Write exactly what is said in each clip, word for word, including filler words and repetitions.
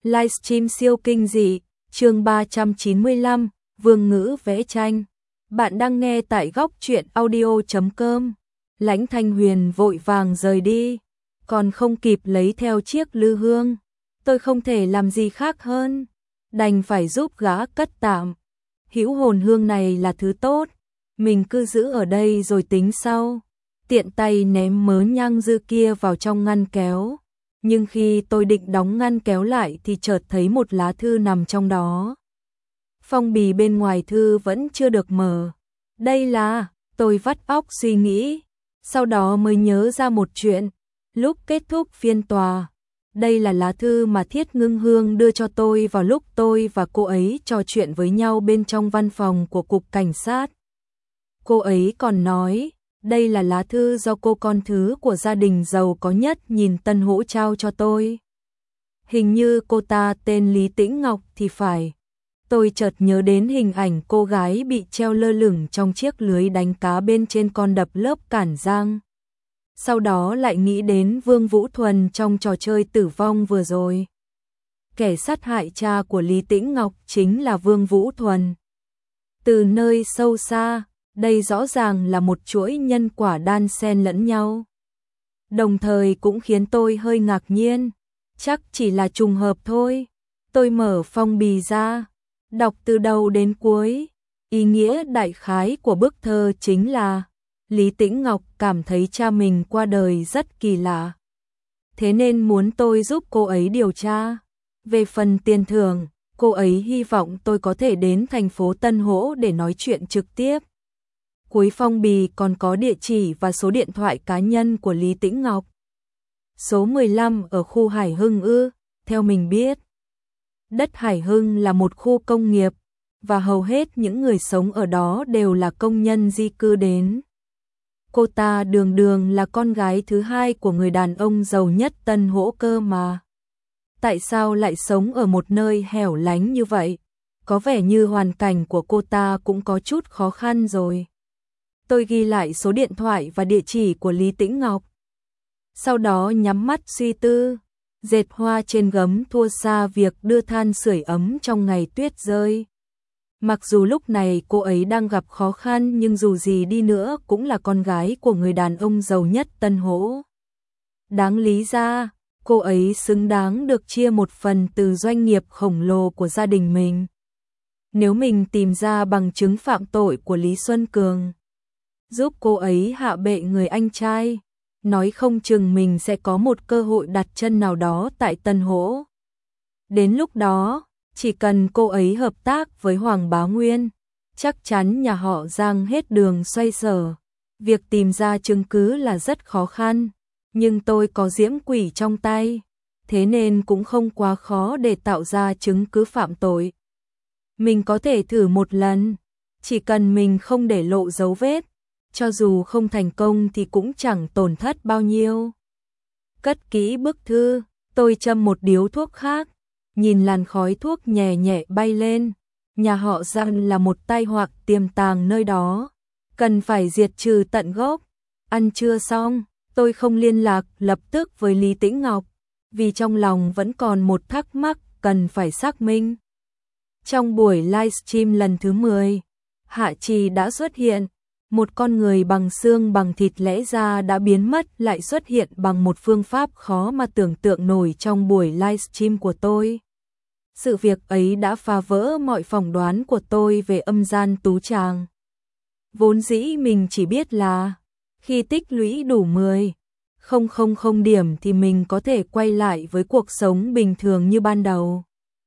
Livestream siêu kinh dị, chương ba trăm chín mươi lăm, Vương Ngữ vẽ tranh. Bạn đang nghe tại góc truyện audio chấm com. Lãnh Thanh Huyền vội vàng rời đi, còn không kịp lấy theo chiếc lư hương. Tôi không thể làm gì khác hơn, đành phải giúp gã cất tạm. Hữu hồn hương này là thứ tốt, mình cứ giữ ở đây rồi tính sau. Tiện tay ném mớ nhang dư kia vào trong ngăn kéo. Nhưng khi tôi định đóng ngăn kéo lại thì chợt thấy một lá thư nằm trong đó. Phong bì bên ngoài thư vẫn chưa được mở. Đây là, tôi vắt óc suy nghĩ, sau đó mới nhớ ra một chuyện. Lúc kết thúc phiên tòa, đây là lá thư mà Thiết Ngưng Hương đưa cho tôi vào lúc tôi và cô ấy trò chuyện với nhau bên trong văn phòng của cục cảnh sát. Cô ấy còn nói, đây là lá thư do cô con thứ của gia đình giàu có nhất nhìn Tân Hỗ trao cho tôi. Hình như cô ta tên Lý Tĩnh Ngọc thì phải. Tôi chợt nhớ đến hình ảnh cô gái bị treo lơ lửng trong chiếc lưới đánh cá bên trên con đập lớp Cản Giang. Sau đó lại nghĩ đến Vương Vũ Thuần trong trò chơi tử vong vừa rồi. Kẻ sát hại cha của Lý Tĩnh Ngọc chính là Vương Vũ Thuần. Từ nơi sâu xa, đây rõ ràng là một chuỗi nhân quả đan xen lẫn nhau. Đồng thời cũng khiến tôi hơi ngạc nhiên, chắc chỉ là trùng hợp thôi. Tôi mở phong bì ra, đọc từ đầu đến cuối. Ý nghĩa đại khái của bức thơ chính là Lý Tĩnh Ngọc cảm thấy cha mình qua đời rất kỳ lạ, thế nên muốn tôi giúp cô ấy điều tra. Về phần tiền thưởng, cô ấy hy vọng tôi có thể đến thành phố Tân Hỗ để nói chuyện trực tiếp. Cuối phong bì còn có địa chỉ và số điện thoại cá nhân của Lý Tĩnh Ngọc. Số mười lăm ở khu Hải Hưng ư? Theo mình biết, đất Hải Hưng là một khu công nghiệp, và hầu hết những người sống ở đó đều là công nhân di cư đến. Cô ta đường đường là con gái thứ hai của người đàn ông giàu nhất Tân Hỗ cơ mà. Tại sao lại sống ở một nơi hẻo lánh như vậy? Có vẻ như hoàn cảnh của cô ta cũng có chút khó khăn rồi. Tôi ghi lại số điện thoại và địa chỉ của Lý Tĩnh Ngọc. Sau đó nhắm mắt suy tư, dệt hoa trên gấm thua xa việc đưa than sưởi ấm trong ngày tuyết rơi. Mặc dù lúc này cô ấy đang gặp khó khăn nhưng dù gì đi nữa cũng là con gái của người đàn ông giàu nhất Tân Hỗ. Đáng lý ra, cô ấy xứng đáng được chia một phần từ doanh nghiệp khổng lồ của gia đình mình. Nếu mình tìm ra bằng chứng phạm tội của Lý Xuân Cường, giúp cô ấy hạ bệ người anh trai, nói không chừng mình sẽ có một cơ hội đặt chân nào đó tại Tân Hỗ. Đến lúc đó, chỉ cần cô ấy hợp tác với Hoàng Bá Nguyên, chắc chắn nhà họ Giang hết đường xoay sở. Việc tìm ra chứng cứ là rất khó khăn, nhưng tôi có diễm quỷ trong tay, thế nên cũng không quá khó để tạo ra chứng cứ phạm tội. Mình có thể thử một lần, chỉ cần mình không để lộ dấu vết, cho dù không thành công thì cũng chẳng tổn thất bao nhiêu. Cất kỹ bức thư, tôi châm một điếu thuốc khác, nhìn làn khói thuốc nhẹ nhẹ bay lên. Nhà họ Giang là một tai họa tiềm tàng nơi đó, cần phải diệt trừ tận gốc. Ăn trưa xong, tôi không liên lạc lập tức với Lý Tĩnh Ngọc, vì trong lòng vẫn còn một thắc mắc cần phải xác minh. Trong buổi livestream lần thứ mười, Hạ Trì đã xuất hiện. Một con người bằng xương bằng thịt lẽ ra đã biến mất lại xuất hiện bằng một phương pháp khó mà tưởng tượng nổi trong buổi livestream của tôi. Sự việc ấy đã phá vỡ mọi phỏng đoán của tôi về âm gian Tú Tràng. Vốn dĩ mình chỉ biết là khi tích lũy đủ mười nghìn điểm thì mình có thể quay lại với cuộc sống bình thường như ban đầu.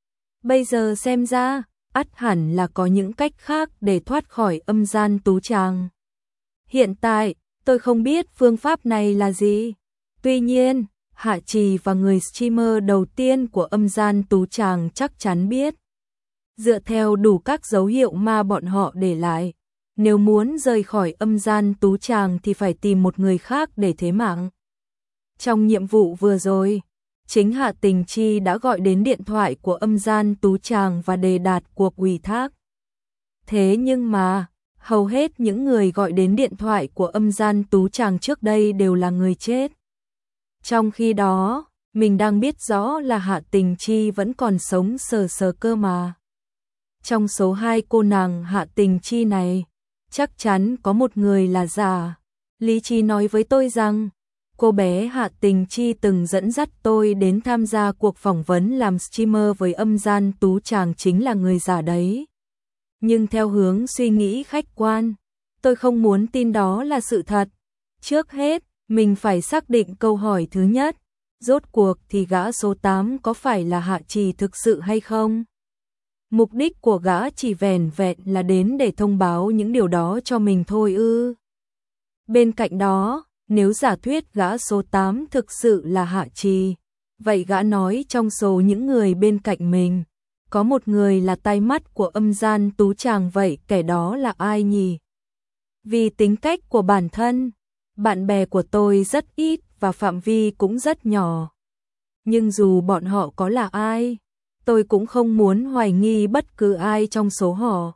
Bây giờ xem ra, ắt hẳn là có những cách khác để thoát khỏi âm gian Tú Tràng. Hiện tại, tôi không biết phương pháp này là gì. Tuy nhiên, Hạ Trì và người streamer đầu tiên của âm gian Tú Tràng chắc chắn biết. Dựa theo đủ các dấu hiệu mà bọn họ để lại, nếu muốn rời khỏi âm gian Tú Tràng thì phải tìm một người khác để thế mạng. Trong nhiệm vụ vừa rồi, chính Hạ Tình Chi đã gọi đến điện thoại của âm gian Tú Tràng và đề đạt cuộc ủy thác. Thế nhưng mà, hầu hết những người gọi đến điện thoại của âm gian Tú Tràng trước đây đều là người chết. Trong khi đó, Mình đang biết rõ là Hạ Tình Chi vẫn còn sống sờ sờ cơ mà. Trong số hai cô nàng Hạ Tình Chi này, chắc chắn có một người là giả. Lý trí nói với tôi rằng, cô bé Hạ Tình Chi từng dẫn dắt tôi đến tham gia cuộc phỏng vấn làm streamer với âm gian Tú Tràng chính là người giả đấy. Nhưng theo hướng suy nghĩ khách quan, tôi không muốn tin đó là sự thật. Trước hết, mình phải xác định câu hỏi thứ nhất, rốt cuộc thì gã số tám có phải là Hạ Trì thực sự hay không? Mục đích của gã chỉ vẻn vẹn là đến để thông báo những điều đó cho mình thôi ư? Bên cạnh đó, nếu giả thuyết gã số tám thực sự là Hạ Trì, vậy gã nói trong số những người bên cạnh mình, có một người là tai mắt của âm gian Tú Tràng, vậy kẻ đó là ai nhỉ? Vì tính cách của bản thân, bạn bè của tôi rất ít và phạm vi cũng rất nhỏ. Nhưng dù bọn họ có là ai, tôi cũng không muốn hoài nghi bất cứ ai trong số họ.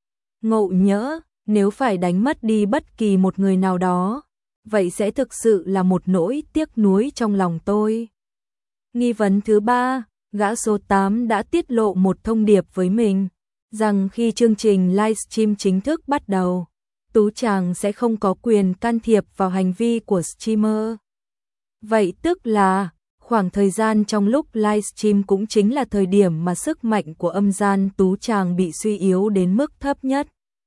Ngộ nhỡ, nếu phải đánh mất đi bất kỳ một người nào đó, vậy sẽ thực sự là một nỗi tiếc nuối trong lòng tôi. Nghi vấn thứ ba, gã số tám đã tiết lộ một thông điệp với mình, rằng khi chương trình livestream chính thức bắt đầu, Tú Tràng sẽ không có quyền can thiệp vào hành vi của streamer. Vậy tức là, khoảng thời gian trong lúc livestream cũng chính là thời điểm mà sức mạnh của âm gian Tú Tràng bị suy yếu đến mức thấp nhất.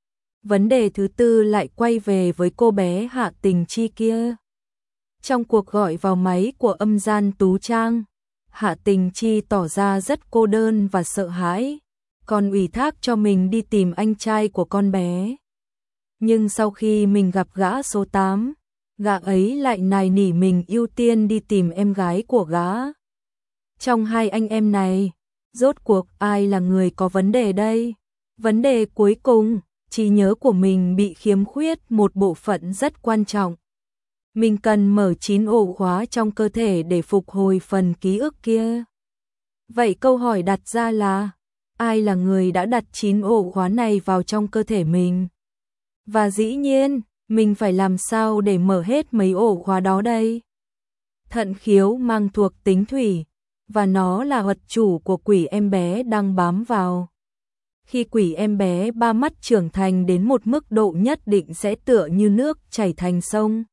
Vấn đề thứ tư lại quay về với cô bé Hạ Tình Chi kia. Trong cuộc gọi vào máy của âm gian Tú Tràng, Hạ Tình Chi tỏ ra rất cô đơn và sợ hãi, còn ủy thác cho mình đi tìm anh trai của con bé. Nhưng sau khi mình gặp gã số tám, gã ấy lại nài nỉ mình ưu tiên đi tìm em gái của gã. Trong hai anh em này, rốt cuộc ai là người có vấn đề đây? Vấn đề cuối cùng, trí nhớ của mình bị khiếm khuyết một bộ phận rất quan trọng. Mình cần mở chín ổ khóa trong cơ thể để phục hồi phần ký ức kia. Vậy câu hỏi đặt ra là, ai là người đã đặt chín ổ khóa này vào trong cơ thể mình? Và dĩ nhiên, mình phải làm sao để mở hết mấy ổ khóa đó đây? Thận khiếu mang thuộc tính thủy, và nó là vật chủ của quỷ em bé đang bám vào. Khi quỷ em bé ba mắt trưởng thành đến một mức độ nhất định sẽ tựa như nước chảy thành sông.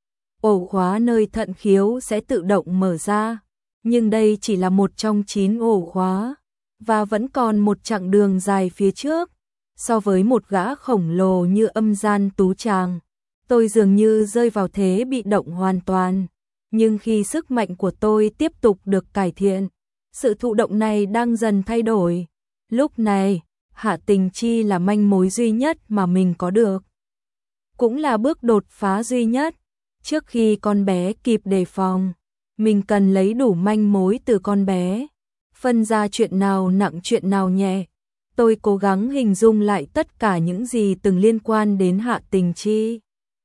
Ổ khóa nơi thận khiếu sẽ tự động mở ra, nhưng đây chỉ là một trong chín ổ khóa, và vẫn còn một chặng đường dài phía trước. So với một gã khổng lồ như âm gian Tú Tràng, tôi dường như rơi vào thế bị động hoàn toàn. Nhưng khi sức mạnh của tôi tiếp tục được cải thiện, sự thụ động này đang dần thay đổi. Lúc này, Hạ Tình Chi là manh mối duy nhất mà mình có được. Cũng là bước đột phá duy nhất. Trước khi con bé kịp đề phòng, mình cần lấy đủ manh mối từ con bé, phân ra chuyện nào nặng chuyện nào nhẹ. Tôi cố gắng hình dung lại tất cả những gì từng liên quan đến Hạ Tình Chi.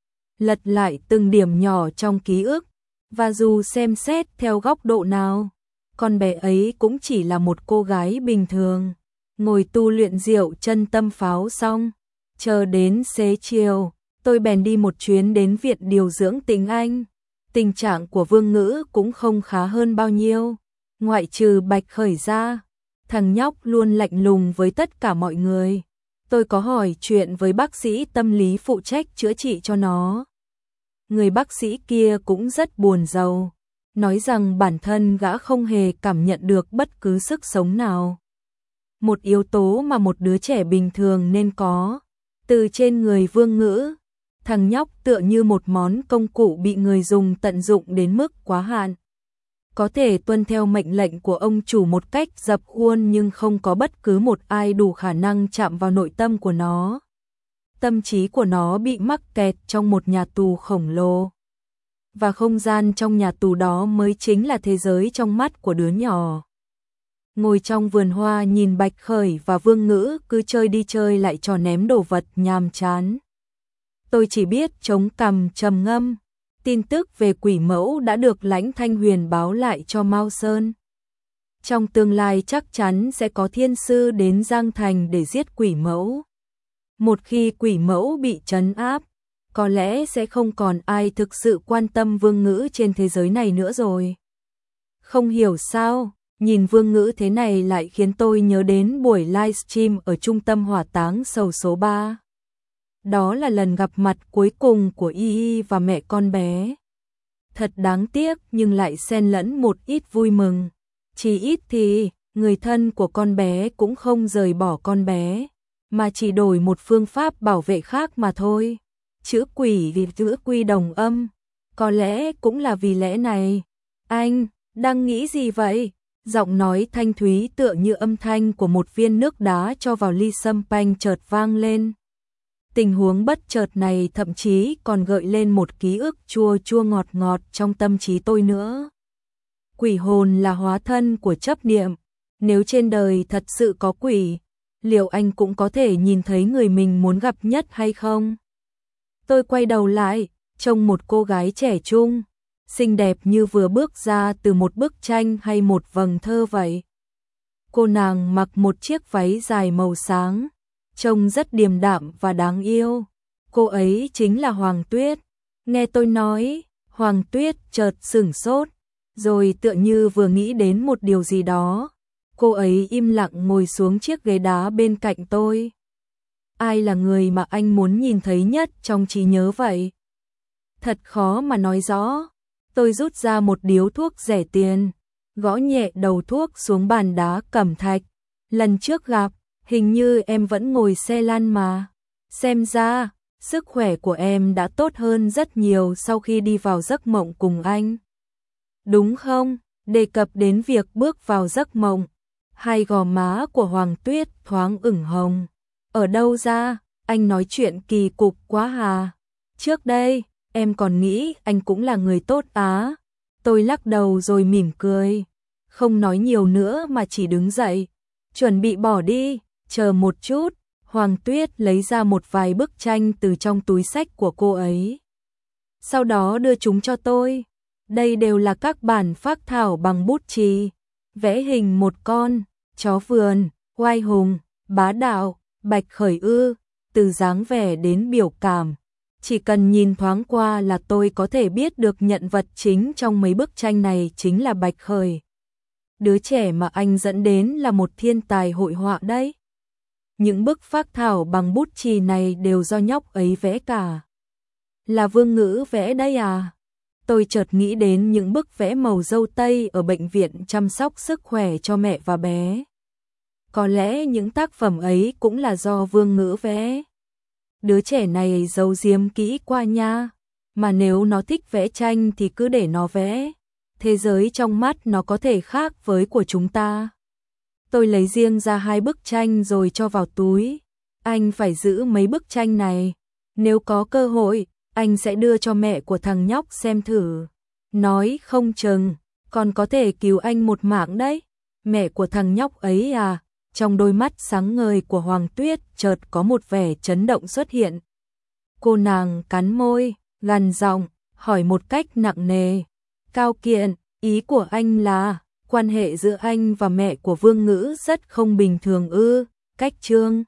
Lật lại từng điểm nhỏ trong ký ức, và dù xem xét theo góc độ nào, con bé ấy cũng chỉ là một cô gái bình thường, ngồi tu luyện diệu chân tâm pháo xong. Chờ đến xế chiều, tôi bèn đi một chuyến đến viện điều dưỡng tiếng Anh. Tình trạng của Vương Ngữ cũng không khá hơn bao nhiêu, ngoại trừ Bạch Khởi ra. Thằng nhóc luôn lạnh lùng với tất cả mọi người. Tôi có hỏi chuyện với bác sĩ tâm lý phụ trách chữa trị cho nó. Người bác sĩ kia cũng rất buồn rầu, nói rằng bản thân gã không hề cảm nhận được bất cứ sức sống nào. Một yếu tố mà một đứa trẻ bình thường nên có, từ trên người Vương Ngữ. Thằng nhóc tựa như một món công cụ bị người dùng tận dụng đến mức quá hạn. Có thể tuân theo mệnh lệnh của ông chủ một cách dập khuôn, nhưng không có bất cứ một ai đủ khả năng chạm vào nội tâm của nó. Tâm trí của nó bị mắc kẹt trong một nhà tù khổng lồ. Và không gian trong nhà tù đó mới chính là thế giới trong mắt của đứa nhỏ. Ngồi trong vườn hoa nhìn Bạch Khởi và Vương Ngữ cứ chơi đi chơi lại trò ném đồ vật nhàm chán. Tôi chỉ biết chống cằm trầm ngâm. Tin tức về quỷ mẫu đã được Lãnh Thanh Huyền báo lại cho Mao Sơn. Trong tương lai chắc chắn sẽ có thiên sư đến Giang Thành để giết quỷ mẫu. Một khi quỷ mẫu bị trấn áp, có lẽ sẽ không còn ai thực sự quan tâm Vương Ngữ trên thế giới này nữa rồi. Không hiểu sao, nhìn Vương Ngữ thế này lại khiến tôi nhớ đến buổi livestream ở trung tâm hỏa táng sầu số ba. Đó là lần gặp mặt cuối cùng của Y Y và mẹ con bé. Thật đáng tiếc nhưng lại xen lẫn một ít vui mừng. Chỉ ít thì, người thân của con bé cũng không rời bỏ con bé, mà chỉ đổi một phương pháp bảo vệ khác mà thôi. Chữ quỷ vì chữ quy đồng âm, có lẽ cũng là vì lẽ này. Anh, đang nghĩ gì vậy? Giọng nói thanh thúy tựa như âm thanh của một viên nước đá cho vào ly sâm panh chợt vang lên. Tình huống bất chợt này thậm chí còn gợi lên một ký ức chua chua ngọt ngọt trong tâm trí tôi nữa. Quỷ hồn là hóa thân của chấp niệm. Nếu trên đời thật sự có quỷ, liệu anh cũng có thể nhìn thấy người mình muốn gặp nhất hay không? Tôi quay đầu lại, trông một cô gái trẻ trung, xinh đẹp như vừa bước ra từ một bức tranh hay một vầng thơ vậy. Cô nàng mặc một chiếc váy dài màu sáng, trông rất điềm đạm và đáng yêu. Cô ấy chính là Hoàng Tuyết. Nghe tôi nói, Hoàng Tuyết chợt sửng sốt, rồi tựa như vừa nghĩ đến một điều gì đó. Cô ấy im lặng ngồi xuống chiếc ghế đá bên cạnh tôi. Ai là người mà anh muốn nhìn thấy nhất trong trí nhớ vậy? Thật khó mà nói rõ. Tôi rút ra một điếu thuốc rẻ tiền, gõ nhẹ đầu thuốc xuống bàn đá cẩm thạch. Lần trước gặp, hình như em vẫn ngồi xe lăn mà. Xem ra, sức khỏe của em đã tốt hơn rất nhiều sau khi đi vào giấc mộng cùng anh. Đúng không? Đề cập đến việc bước vào giấc mộng, hai gò má của Hoàng Tuyết thoáng ửng hồng. Ở đâu ra, anh nói chuyện kỳ cục quá hà. Trước đây, em còn nghĩ anh cũng là người tốt á. Tôi lắc đầu rồi mỉm cười, không nói nhiều nữa mà chỉ đứng dậy, chuẩn bị bỏ đi. Chờ một chút, Hoàng Tuyết lấy ra một vài bức tranh từ trong túi xách của cô ấy. Sau đó đưa chúng cho tôi. Đây đều là các bản phác thảo bằng bút chì, vẽ hình một con chó vườn, oai hùng, bá đạo, bạch khởi ư, từ dáng vẻ đến biểu cảm. Chỉ cần nhìn thoáng qua là tôi có thể biết được nhân vật chính trong mấy bức tranh này chính là Bạch Khởi. Đứa trẻ mà anh dẫn đến là một thiên tài hội họa đấy. Những bức phác thảo bằng bút chì này đều do nhóc ấy vẽ cả. Là Vương Ngữ vẽ đây à? Tôi chợt nghĩ đến những bức vẽ màu dâu tây ở bệnh viện chăm sóc sức khỏe cho mẹ và bé. Có lẽ những tác phẩm ấy cũng là do Vương Ngữ vẽ. Đứa trẻ này giấu giếm kỹ qua nha, mà nếu nó thích vẽ tranh thì cứ để nó vẽ. Thế giới trong mắt nó có thể khác với của chúng ta. Tôi lấy riêng ra hai bức tranh rồi cho vào túi. Anh phải giữ mấy bức tranh này. Nếu có cơ hội, anh sẽ đưa cho mẹ của thằng nhóc xem thử. Nói không chừng, còn có thể cứu anh một mạng đấy. Mẹ của thằng nhóc ấy à? Trong đôi mắt sáng ngời của Hoàng Tuyết chợt có một vẻ chấn động xuất hiện. Cô nàng cắn môi, gằn giọng, hỏi một cách nặng nề. Cao Kiện, ý của anh là quan hệ giữa anh và mẹ của Vương Ngữ rất không bình thường ư? Cách Trương